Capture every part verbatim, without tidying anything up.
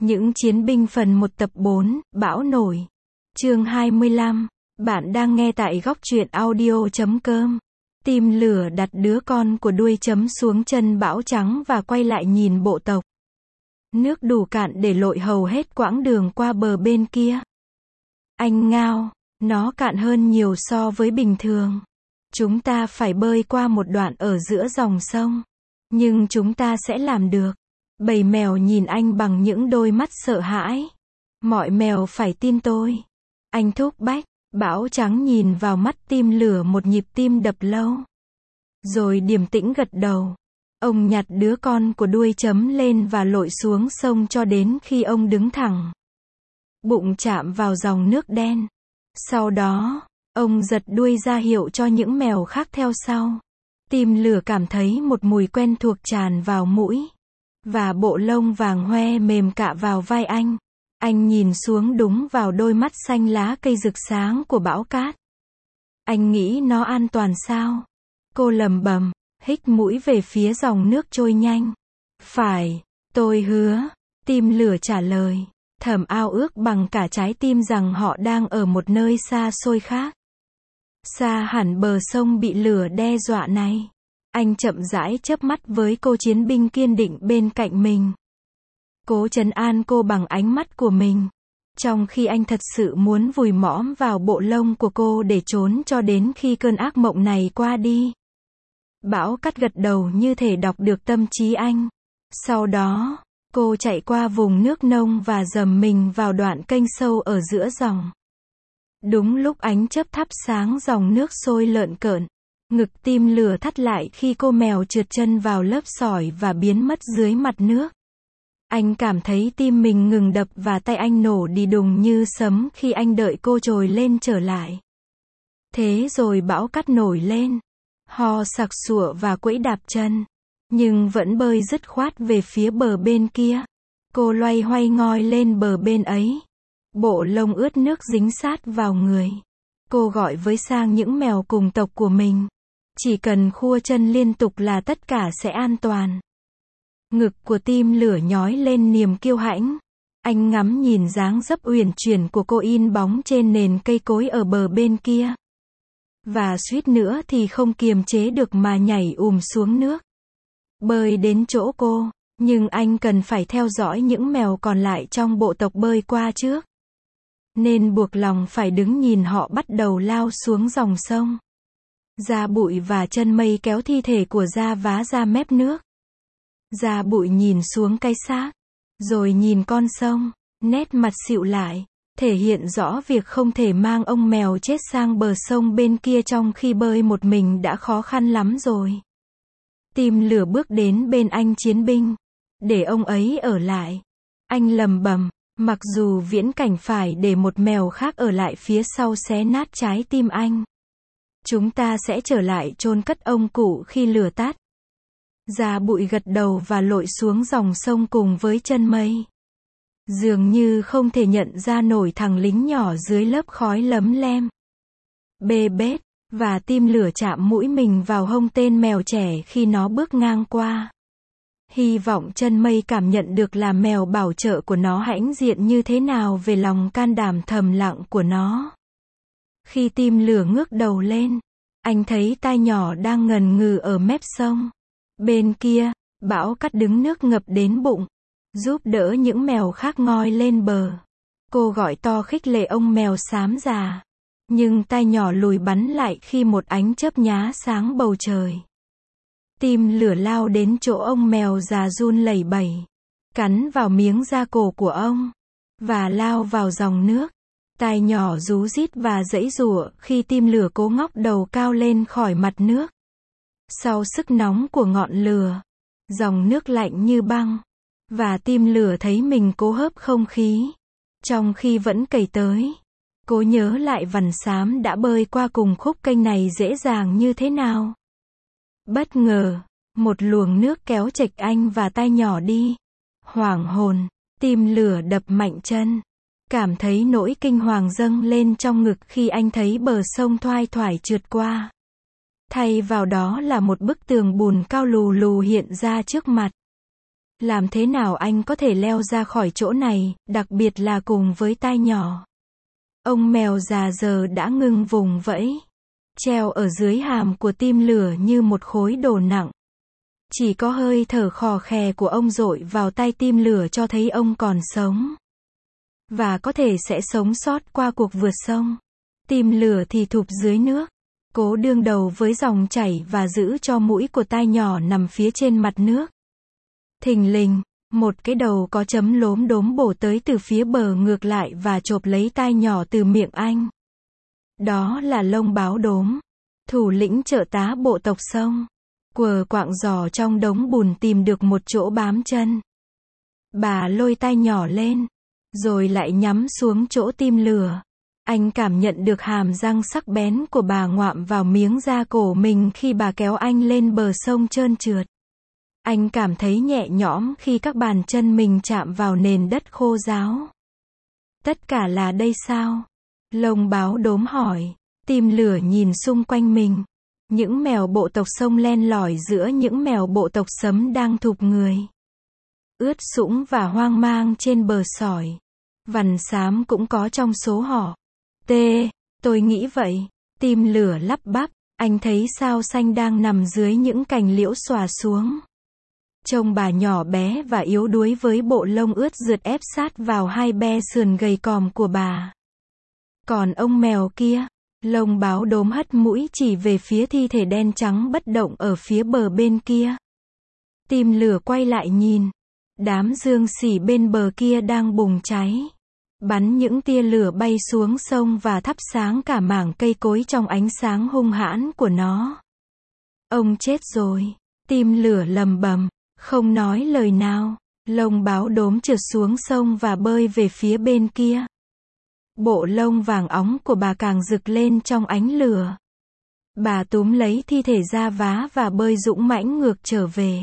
Những chiến binh phần một tập bốn, bão nổi. Chương hai mươi lăm. Bạn đang nghe tại góc truyện audio chấm com. Tim lửa đặt đứa con của đuôi chấm xuống chân bão trắng và quay lại nhìn bộ tộc. Nước đủ cạn để lội hầu hết quãng đường qua bờ bên kia. Anh ngao, nó cạn hơn nhiều so với bình thường. Chúng ta phải bơi qua một đoạn ở giữa dòng sông. Nhưng chúng ta sẽ làm được. Bầy mèo nhìn anh bằng những đôi mắt sợ hãi. Mọi mèo phải tin tôi. Anh thúc bách. Bão trắng nhìn vào mắt tim lửa một nhịp tim đập lâu. Rồi điềm tĩnh gật đầu. Ông nhặt đứa con của đuôi chấm lên và lội xuống sông cho đến khi ông đứng thẳng. Bụng chạm vào dòng nước đen. Sau đó, ông giật đuôi ra hiệu cho những mèo khác theo sau. Tim lửa cảm thấy một mùi quen thuộc tràn vào mũi. Và bộ lông vàng hoe mềm cạ vào vai anh. Anh nhìn xuống đúng vào đôi mắt xanh lá cây rực sáng của bão cát. Anh nghĩ nó an toàn sao? Cô lầm bầm, hít mũi về phía dòng nước trôi nhanh. Phải, tôi hứa. Tim lửa trả lời. Thầm ao ước bằng cả trái tim rằng họ đang ở một nơi xa xôi khác. Xa hẳn bờ sông bị lửa đe dọa này. Anh chậm rãi chớp mắt với cô chiến binh kiên định bên cạnh mình. Cố trấn an cô bằng ánh mắt của mình. Trong khi anh thật sự muốn vùi mõm vào bộ lông của cô để trốn cho đến khi cơn ác mộng này qua đi. Bão cát gật đầu như thể đọc được tâm trí anh. Sau đó, cô chạy qua vùng nước nông và dầm mình vào đoạn kênh sâu ở giữa dòng. Đúng lúc ánh chớp thắp sáng dòng nước sôi lợn cợn. Ngực tim lửa thắt lại khi cô mèo trượt chân vào lớp sỏi và biến mất dưới mặt nước. Anh cảm thấy tim mình ngừng đập và tay anh nổ đi đùng như sấm khi anh đợi cô trồi lên trở lại. Thế rồi bão cát nổi lên. Ho sặc sụa và quẫy đạp chân. Nhưng vẫn bơi dứt khoát về phía bờ bên kia. Cô loay hoay ngoi lên bờ bên ấy. Bộ lông ướt nước dính sát vào người. Cô gọi với sang những mèo cùng tộc của mình. Chỉ cần khua chân liên tục là tất cả sẽ an toàn. Ngực của tim lửa nhói lên niềm kiêu hãnh. Anh ngắm nhìn dáng dấp uyển chuyển của cô in bóng trên nền cây cối ở bờ bên kia. Và suýt nữa thì không kiềm chế được mà nhảy ùm xuống nước. Bơi đến chỗ cô, nhưng anh cần phải theo dõi những mèo còn lại trong bộ tộc bơi qua trước. Nên buộc lòng phải đứng nhìn họ bắt đầu lao xuống dòng sông. Da Bụi và Chân Mây kéo thi thể của Da Vá ra mép nước. Da Bụi nhìn xuống cái xác, rồi nhìn con sông, nét mặt xịu lại, thể hiện rõ việc không thể mang ông mèo chết sang bờ sông bên kia trong khi bơi một mình đã khó khăn lắm rồi. Tim lửa bước đến bên anh chiến binh, để ông ấy ở lại. Anh lầm bầm, mặc dù viễn cảnh phải để một mèo khác ở lại phía sau xé nát trái tim anh. Chúng ta sẽ trở lại chôn cất ông cụ khi lửa tắt. Da Bụi gật đầu và lội xuống dòng sông cùng với Chân Mây. Dường như không thể nhận ra nổi thằng lính nhỏ dưới lớp khói lấm lem. Bê bết, và tim lửa chạm mũi mình vào hông tên mèo trẻ khi nó bước ngang qua. Hy vọng Chân Mây cảm nhận được là mèo bảo trợ của nó hãnh diện như thế nào về lòng can đảm thầm lặng của nó. Khi tim lửa ngước đầu lên, anh thấy tai nhỏ đang ngần ngừ ở mép sông. Bên kia, bão cát đứng nước ngập đến bụng, giúp đỡ những mèo khác ngoi lên bờ. Cô gọi to khích lệ ông mèo xám già. Nhưng tai nhỏ lùi bắn lại khi một ánh chớp nhá sáng bầu trời. Tim lửa lao đến chỗ ông mèo già run lẩy bẩy, cắn vào miếng da cổ của ông, và lao vào dòng nước. Tai nhỏ rú rít và giãy giụa khi tim lửa cố ngóc đầu cao lên khỏi mặt nước. Sau sức nóng của ngọn lửa, dòng nước lạnh như băng, và tim lửa thấy mình cố hớp không khí. Trong khi vẫn cày tới, cố nhớ lại Vằn Xám đã bơi qua cùng khúc kênh này dễ dàng như thế nào. Bất ngờ, một luồng nước kéo chệch anh và tai nhỏ đi. Hoảng hồn, tim lửa đập mạnh chân. Cảm thấy nỗi kinh hoàng dâng lên trong ngực khi anh thấy bờ sông thoai thoải trượt qua. Thay vào đó là một bức tường bùn cao lù lù hiện ra trước mặt. Làm thế nào anh có thể leo ra khỏi chỗ này, đặc biệt là cùng với tai nhỏ. Ông mèo già giờ đã ngưng vùng vẫy. Treo ở dưới hàm của tim lửa như một khối đồ nặng. Chỉ có hơi thở khò khè của ông dội vào tai tim lửa cho thấy ông còn sống. Và có thể sẽ sống sót qua cuộc vượt sông. Tim lửa thì thụp dưới nước. Cố đương đầu với dòng chảy và giữ cho mũi của tai nhỏ nằm phía trên mặt nước. Thình lình, một cái đầu có chấm lốm đốm bổ tới từ phía bờ ngược lại và chộp lấy tai nhỏ từ miệng anh. Đó là lông báo đốm. Thủ lĩnh trợ tá bộ tộc sông. Quờ quạng giò trong đống bùn tìm được một chỗ bám chân. Bà lôi tai nhỏ lên. Rồi lại nhắm xuống chỗ tim lửa. Anh cảm nhận được hàm răng sắc bén của bà ngoạm vào miếng da cổ mình khi bà kéo anh lên bờ sông trơn trượt. Anh cảm thấy nhẹ nhõm khi các bàn chân mình chạm vào nền đất khô ráo. Tất cả là đây sao? Lông báo đốm hỏi. Tim lửa nhìn xung quanh mình. Những mèo bộ tộc sông len lỏi giữa những mèo bộ tộc sấm đang thụp người. Ướt sũng và hoang mang trên bờ sỏi. Vằn xám cũng có trong số họ. T, tôi nghĩ vậy. Tim lửa lắp bắp. Anh thấy sao xanh đang nằm dưới những cành liễu xòa xuống. Trông bà nhỏ bé và yếu đuối với bộ lông ướt rượt ép sát vào hai be sườn gầy còm của bà. Còn ông mèo kia, lông báo đốm hất mũi chỉ về phía thi thể đen trắng bất động ở phía bờ bên kia. Tim lửa quay lại nhìn. Đám dương xỉ bên bờ kia đang bùng cháy. Bắn những tia lửa bay xuống sông và thắp sáng cả mảng cây cối trong ánh sáng hung hãn của nó. Ông chết rồi. Tim lửa lầm bầm. Không nói lời nào. Lông báo đốm trượt xuống sông và bơi về phía bên kia. Bộ lông vàng óng của bà càng rực lên trong ánh lửa. Bà túm lấy thi thể ra vá và bơi dũng mãnh ngược trở về.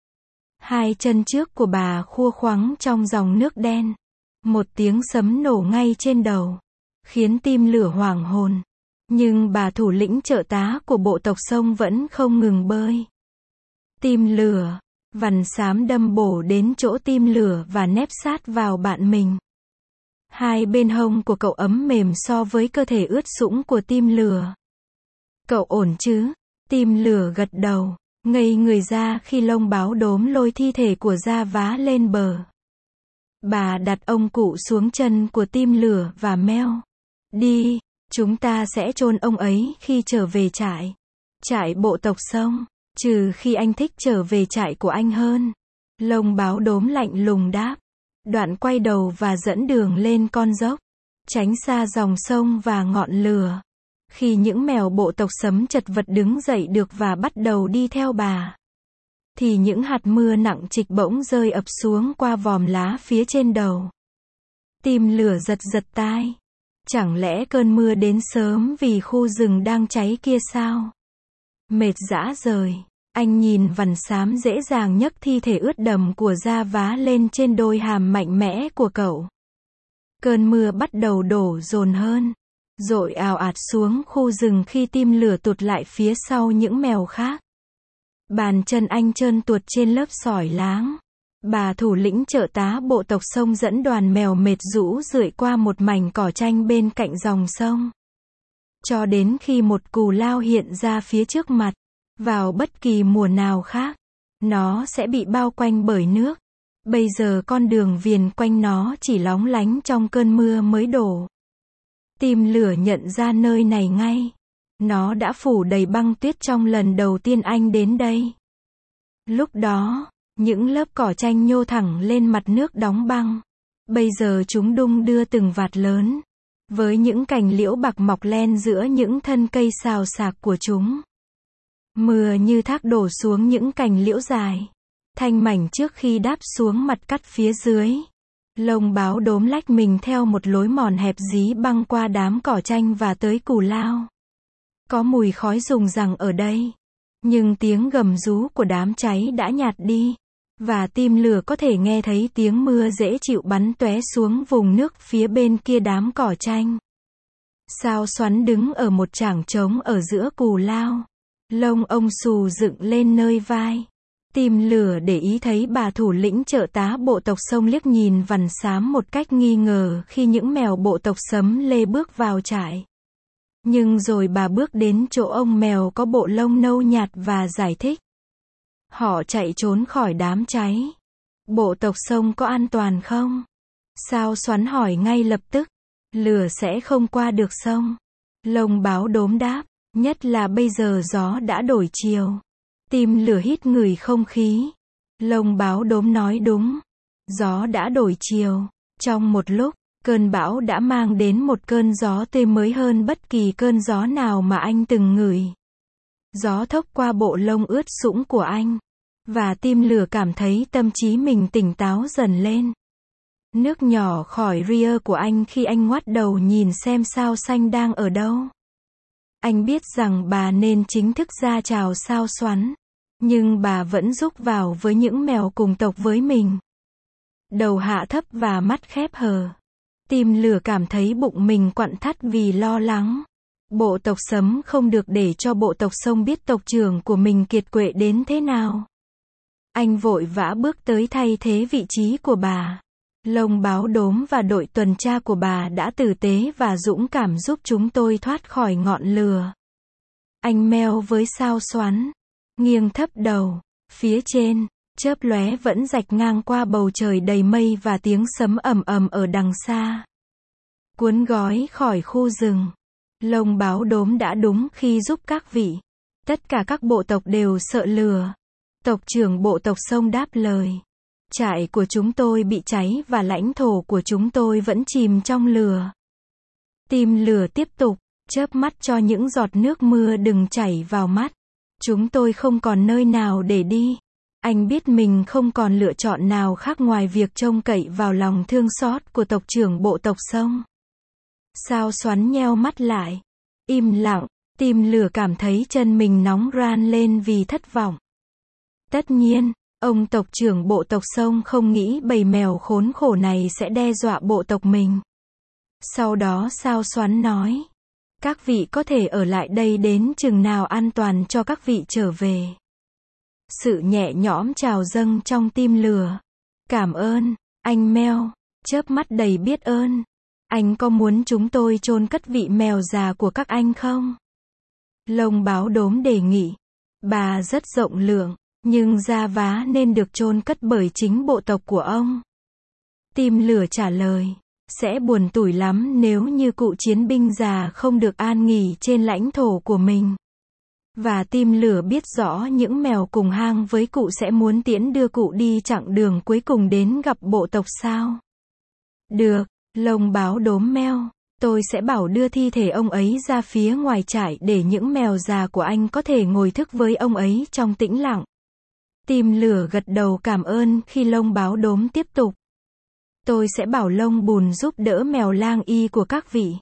Hai chân trước của bà khua khoắng trong dòng nước đen. Một tiếng sấm nổ ngay trên đầu. Khiến tim lửa hoảng hồn. Nhưng bà thủ lĩnh trợ tá của bộ tộc sông vẫn không ngừng bơi. Tim lửa. Vằn xám đâm bổ đến chỗ tim lửa và nép sát vào bạn mình. Hai bên hông của cậu ấm mềm so với cơ thể ướt sũng của tim lửa. Cậu ổn chứ? Tim lửa gật đầu, ngây người ra khi lông báo đốm lôi thi thể của da vá lên bờ. Bà đặt ông cụ xuống chân của tim lửa và meo. Đi, chúng ta sẽ chôn ông ấy khi trở về trại. Trại bộ tộc sông, trừ khi anh thích trở về trại của anh hơn. Lông báo đốm lạnh lùng đáp. Đoạn quay đầu và dẫn đường lên con dốc. Tránh xa dòng sông và ngọn lửa. Khi những mèo bộ tộc sấm chật vật đứng dậy được và bắt đầu đi theo bà, thì những hạt mưa nặng trịch bỗng rơi ập xuống qua vòm lá phía trên đầu. Tim lửa giật giật tai. Chẳng lẽ cơn mưa đến sớm vì khu rừng đang cháy kia sao? Mệt rã rời, anh nhìn vằn xám dễ dàng nhấc thi thể ướt đầm của da vá lên trên đôi hàm mạnh mẽ của cậu. Cơn mưa bắt đầu đổ dồn hơn, dội ào ạt xuống khu rừng khi tim lửa tụt lại phía sau những mèo khác. Bàn chân anh trơn tuột trên lớp sỏi láng. Bà thủ lĩnh trợ tá bộ tộc sông dẫn đoàn mèo mệt rũ rượi qua một mảnh cỏ tranh bên cạnh dòng sông. Cho đến khi một cù lao hiện ra phía trước mặt. Vào bất kỳ mùa nào khác, nó sẽ bị bao quanh bởi nước. Bây giờ con đường viền quanh nó chỉ lóng lánh trong cơn mưa mới đổ. Tim lửa nhận ra nơi này ngay. Nó đã phủ đầy băng tuyết trong lần đầu tiên anh đến đây. Lúc đó, những lớp cỏ tranh nhô thẳng lên mặt nước đóng băng. Bây giờ chúng đung đưa từng vạt lớn. Với những cành liễu bạc mọc len giữa những thân cây xào xạc của chúng. Mưa như thác đổ xuống những cành liễu dài, thanh mảnh trước khi đáp xuống mặt cắt phía dưới. Lông báo đốm lách mình theo một lối mòn hẹp dí băng qua đám cỏ tranh và tới cù lao. Có mùi khói rùng rằng ở đây, nhưng tiếng gầm rú của đám cháy đã nhạt đi, và tim lửa có thể nghe thấy tiếng mưa dễ chịu bắn tóe xuống vùng nước phía bên kia đám cỏ tranh. Sao Xoắn đứng ở một chảng trống ở giữa cù lao. Lông ông xù dựng lên nơi vai. Tim lửa để ý thấy bà thủ lĩnh chợ tá bộ tộc Sông liếc nhìn vằn xám một cách nghi ngờ khi những mèo bộ tộc Sấm lê bước vào trại. Nhưng rồi bà bước đến chỗ ông mèo có bộ lông nâu nhạt và giải thích. Họ chạy trốn khỏi đám cháy. Bộ tộc Sông có an toàn không? Sao Xoắn hỏi ngay lập tức. Lửa sẽ không qua được sông. Lông báo đốm đáp. Nhất là bây giờ gió đã đổi chiều. Tim lửa hít ngửi không khí. Lông báo đốm nói đúng. Gió đã đổi chiều. Trong một lúc, cơn bão đã mang đến một cơn gió tươi mới hơn bất kỳ cơn gió nào mà anh từng ngửi. Gió thốc qua bộ lông ướt sũng của anh. Và tim lửa cảm thấy tâm trí mình tỉnh táo dần lên. Nước nhỏ khỏi ria của anh khi anh ngoắt đầu nhìn xem sao xanh đang ở đâu. Anh biết rằng bà nên chính thức ra chào Sao Xoắn. Nhưng bà vẫn rúc vào với những mèo cùng tộc với mình. Đầu hạ thấp và mắt khép hờ. Tim lửa cảm thấy bụng mình quặn thắt vì lo lắng. Bộ tộc Sấm không được để cho bộ tộc Sông biết tộc trưởng của mình kiệt quệ đến thế nào. Anh vội vã bước tới thay thế vị trí của bà. Lông báo đốm và đội tuần tra của bà đã tử tế và dũng cảm giúp chúng tôi thoát khỏi ngọn lửa. Anh meo với Sao Xoắn. Nghiêng thấp đầu. Phía trên, chớp lóe vẫn rạch ngang qua bầu trời đầy mây và tiếng sấm ầm ầm ở đằng xa. Cuốn gói khỏi khu rừng. Lông báo đốm đã đúng khi giúp các vị. Tất cả các bộ tộc đều sợ lửa. Tộc trưởng bộ tộc Sông đáp lời. Trại của chúng tôi bị cháy và lãnh thổ của chúng tôi vẫn chìm trong lửa. Tim lửa tiếp tục, chớp mắt cho những giọt nước mưa đừng chảy vào mắt. Chúng tôi không còn nơi nào để đi. Anh biết mình không còn lựa chọn nào khác ngoài việc trông cậy vào lòng thương xót của tộc trưởng bộ tộc Sông. Sao Xoắn nheo mắt lại. Im lặng, tim lửa cảm thấy chân mình nóng ran lên vì thất vọng. Tất nhiên, ông tộc trưởng bộ tộc Sông không nghĩ bầy mèo khốn khổ này sẽ đe dọa bộ tộc mình. Sau đó Sao Xoắn nói. Các vị có thể ở lại đây đến chừng nào an toàn cho các vị trở về. Sự nhẹ nhõm trào dâng trong tim lửa. Cảm ơn, anh mèo, chớp mắt đầy biết ơn. Anh có muốn chúng tôi chôn cất vị mèo già của các anh không? Lông báo đốm đề nghị. Bà rất rộng lượng, nhưng da vá nên được chôn cất bởi chính bộ tộc của ông. Tim lửa trả lời. Sẽ buồn tủi lắm nếu như cụ chiến binh già không được an nghỉ trên lãnh thổ của mình. Và tim lửa biết rõ những mèo cùng hang với cụ sẽ muốn tiễn đưa cụ đi chặng đường cuối cùng đến gặp bộ tộc sao. Được, lông báo đốm meo. Tôi sẽ bảo đưa thi thể ông ấy ra phía ngoài trại để những mèo già của anh có thể ngồi thức với ông ấy trong tĩnh lặng. Tim lửa gật đầu cảm ơn khi lông báo đốm tiếp tục. Tôi sẽ bảo lông bùn giúp đỡ mèo lang y của các vị.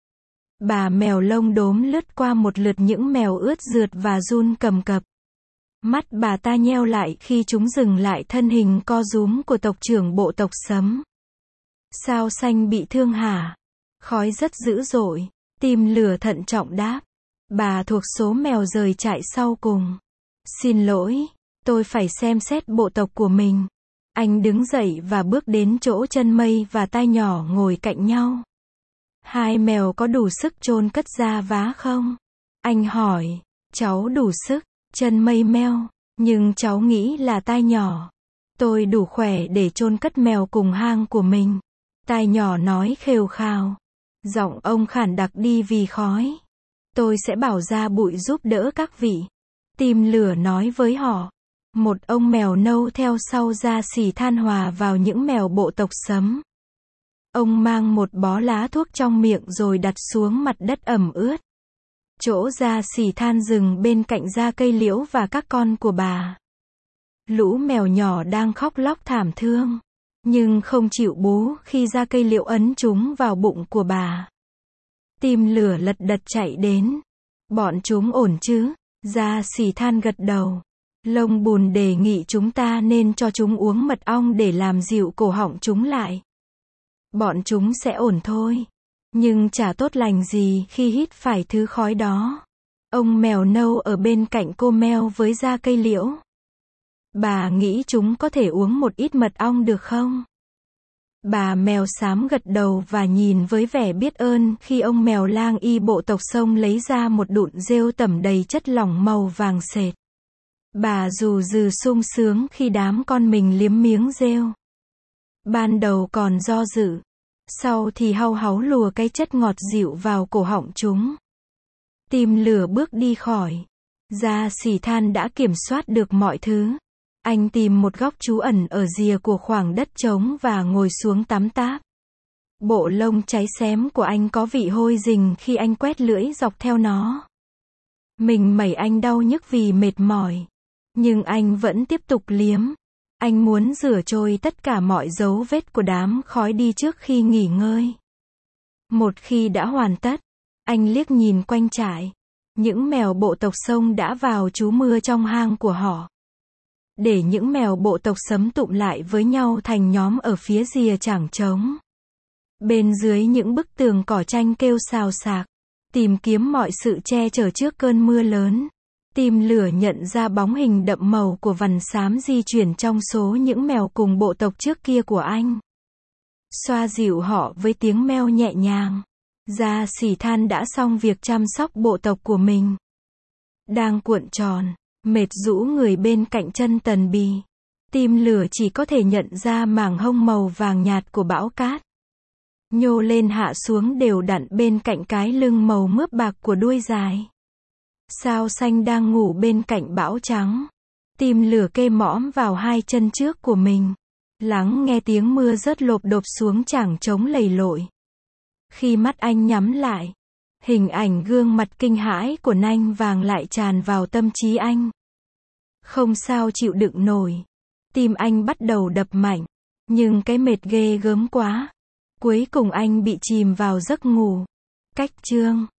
Bà mèo lông đốm lướt qua một lượt những mèo ướt rượt và run cầm cập. Mắt bà ta nheo lại khi chúng dừng lại thân hình co rúm của tộc trưởng bộ tộc Sấm. Sao Xanh bị thương hả? Khói rất dữ dội. Tim lửa thận trọng đáp. Bà thuộc số mèo rời trại sau cùng. Xin lỗi, tôi phải xem xét bộ tộc của mình. Anh đứng dậy và bước đến chỗ Chân Mây và Tai Nhỏ ngồi cạnh nhau. Hai mèo có đủ sức chôn cất da vá không? Anh hỏi. Cháu đủ sức, Chân Mây meo. Nhưng cháu nghĩ là Tai Nhỏ. Tôi đủ khỏe để chôn cất mèo cùng hang của mình. Tai Nhỏ nói khều khào. Giọng ông khản đặc đi vì khói. Tôi sẽ bảo ra bụi giúp đỡ các vị. Tim lửa nói với họ. Một ông mèo nâu theo sau ra xỉ than hòa vào những mèo bộ tộc Sấm. Ông mang một bó lá thuốc trong miệng rồi đặt xuống mặt đất ẩm ướt. Chỗ ra xỉ than rừng bên cạnh da cây liễu và các con của bà. Lũ mèo nhỏ đang khóc lóc thảm thương. Nhưng không chịu bú khi da cây liễu ấn chúng vào bụng của bà. Tim lửa lật đật chạy đến. Bọn chúng ổn chứ? Da xỉ than gật đầu. Lông bùn đề nghị chúng ta nên cho chúng uống mật ong để làm dịu cổ họng chúng lại. Bọn chúng sẽ ổn thôi. Nhưng chả tốt lành gì khi hít phải thứ khói đó. Ông mèo nâu ở bên cạnh cô meo với da cây liễu. Bà nghĩ chúng có thể uống một ít mật ong được không? Bà mèo xám gật đầu và nhìn với vẻ biết ơn khi ông mèo lang y bộ tộc Sông lấy ra một đụn rêu tẩm đầy chất lỏng màu vàng sệt. Bà dù dừ sung sướng khi đám con mình liếm miếng rêu. Ban đầu còn do dự, sau thì hau háu lùa cái chất ngọt dịu vào cổ họng chúng. Tim lửa bước đi khỏi. Gia Sĩ Than đã kiểm soát được mọi thứ. Anh tìm một góc trú ẩn ở rìa của khoảng đất trống và ngồi xuống tắm táp. Bộ lông cháy xém của anh có vị hôi rình khi anh quét lưỡi dọc theo nó. Mình mẩy anh đau nhức vì mệt mỏi. Nhưng anh vẫn tiếp tục liếm. Anh muốn rửa trôi tất cả mọi dấu vết của đám khói đi trước khi nghỉ ngơi. Một khi đã hoàn tất, anh liếc nhìn quanh trại. Những mèo bộ tộc Sông đã vào trú mưa trong hang của họ. Để những mèo bộ tộc Sấm tụm lại với nhau thành nhóm ở phía rìa chảng trống. Bên dưới những bức tường cỏ tranh kêu xào xạc, tìm kiếm mọi sự che chở trước cơn mưa lớn. Tim lửa nhận ra bóng hình đậm màu của vằn xám di chuyển trong số những mèo cùng bộ tộc trước kia của anh. Xoa dịu họ với tiếng meo nhẹ nhàng. Gia Sĩ Than đã xong việc chăm sóc bộ tộc của mình. Đang cuộn tròn, mệt rũ người bên cạnh chân Tần Bì. Tim lửa chỉ có thể nhận ra mảng hông màu vàng nhạt của bão cát. Nhô lên hạ xuống đều đặn bên cạnh cái lưng màu mướp bạc của đuôi dài. Sao xanh đang ngủ bên cạnh bão trắng. Tim lửa kê mõm vào hai chân trước của mình. Lắng nghe tiếng mưa rớt lộp độp xuống chảng trống lầy lội. Khi mắt anh nhắm lại, hình ảnh gương mặt kinh hãi của nanh vàng lại tràn vào tâm trí anh. Không sao chịu đựng nổi. Tim anh bắt đầu đập mạnh. Nhưng cái mệt ghê gớm quá. Cuối cùng anh bị chìm vào giấc ngủ. Cách chương